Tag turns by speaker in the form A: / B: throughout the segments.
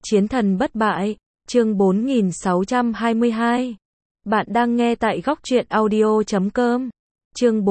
A: Chiến thần bất bại, chương 4622. Bạn đang nghe tại góc truyện audio.com. Chương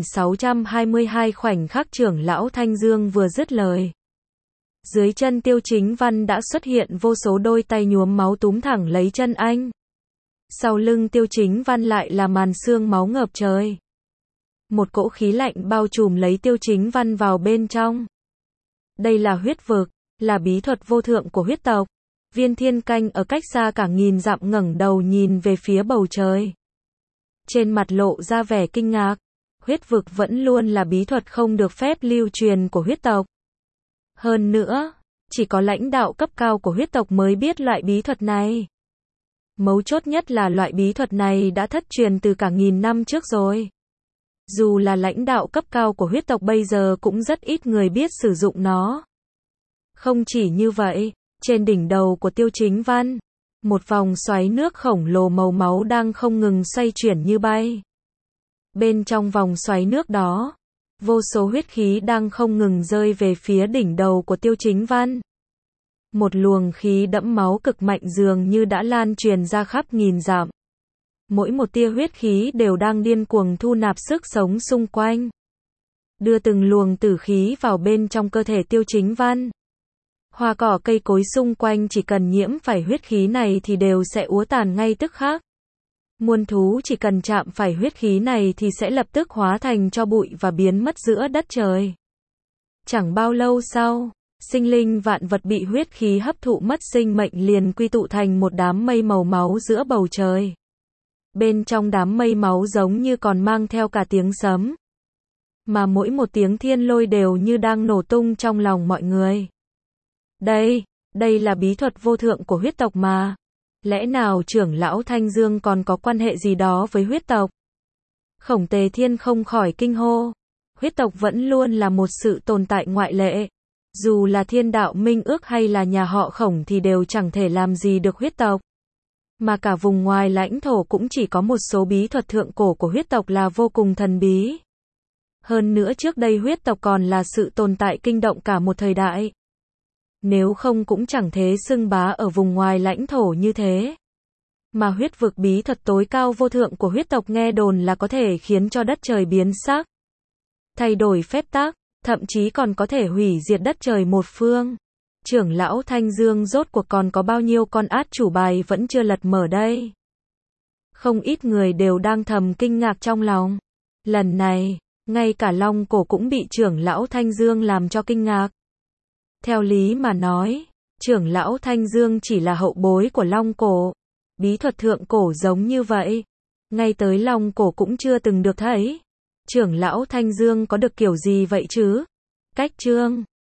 A: 4622 khoảnh khắc trưởng lão Thanh Dương vừa dứt lời. Dưới chân Tiêu Chính Văn đã xuất hiện vô số đôi tay nhuốm máu túm thẳng lấy chân anh. Sau lưng Tiêu Chính Văn lại là màn sương máu ngập trời. Một cỗ khí lạnh bao trùm lấy Tiêu Chính Văn vào bên trong. Đây là huyết vực, là bí thuật vô thượng của huyết tộc. Viên Thiên Canh ở cách xa cả nghìn dặm ngẩng đầu nhìn về phía bầu trời. Trên mặt lộ ra vẻ kinh ngạc. Huyết vực vẫn luôn là bí thuật không được phép lưu truyền của huyết tộc. Hơn nữa, chỉ có lãnh đạo cấp cao của huyết tộc mới biết loại bí thuật này. Mấu chốt nhất là loại bí thuật này đã thất truyền từ cả nghìn năm trước rồi. Dù là lãnh đạo cấp cao của huyết tộc bây giờ cũng rất ít người biết sử dụng nó. Không chỉ như vậy, trên đỉnh đầu của Tiêu Chính Văn, một vòng xoáy nước khổng lồ màu máu đang không ngừng xoay chuyển như bay. Bên trong vòng xoáy nước đó, vô số huyết khí đang không ngừng rơi về phía đỉnh đầu của Tiêu Chính Văn. Một luồng khí đẫm máu cực mạnh dường như đã lan truyền ra khắp nghìn dặm. Mỗi một tia huyết khí đều đang điên cuồng thu nạp sức sống xung quanh, đưa từng luồng tử khí vào bên trong cơ thể Tiêu Chính Văn. Hoa cỏ cây cối xung quanh chỉ cần nhiễm phải huyết khí này thì đều sẽ úa tàn ngay tức khắc. Muôn thú chỉ cần chạm phải huyết khí này thì sẽ lập tức hóa thành tro bụi và biến mất giữa đất trời. Chẳng bao lâu sau, sinh linh vạn vật bị huyết khí hấp thụ mất sinh mệnh liền quy tụ thành một đám mây màu máu giữa bầu trời. Bên trong đám mây máu giống như còn mang theo cả tiếng sấm. Mà mỗi một tiếng thiên lôi đều như đang nổ tung trong lòng mọi người. Đây là bí thuật vô thượng của huyết tộc mà. Lẽ nào trưởng lão Thanh Dương còn có quan hệ gì đó với huyết tộc? Khổng Tề Thiên không khỏi kinh hô. Huyết tộc vẫn luôn là một sự tồn tại ngoại lệ. Dù là Thiên Đạo Minh Ước hay là nhà họ Khổng thì đều chẳng thể làm gì được huyết tộc. Mà cả vùng ngoài lãnh thổ cũng chỉ có một số bí thuật thượng cổ của huyết tộc là vô cùng thần bí. Hơn nữa trước đây huyết tộc còn là sự tồn tại kinh động cả một thời đại. Nếu không cũng chẳng thế xưng bá ở vùng ngoài lãnh thổ như thế. Mà huyết vực bí thuật tối cao vô thượng của huyết tộc nghe đồn là có thể khiến cho đất trời biến sắc, thay đổi phép tắc, thậm chí còn có thể hủy diệt đất trời một phương. Trưởng lão Thanh Dương rốt cuộc còn có bao nhiêu con át chủ bài vẫn chưa lật mở đây. Không ít người đều đang thầm kinh ngạc trong lòng. Lần này, ngay cả Long Cổ cũng bị trưởng lão Thanh Dương làm cho kinh ngạc. Theo lý mà nói, trưởng lão Thanh Dương chỉ là hậu bối của Long Cổ. Bí thuật thượng cổ giống như vậy, ngay tới Long Cổ cũng chưa từng được thấy. Trưởng lão Thanh Dương có được kiểu gì vậy chứ? Cách chương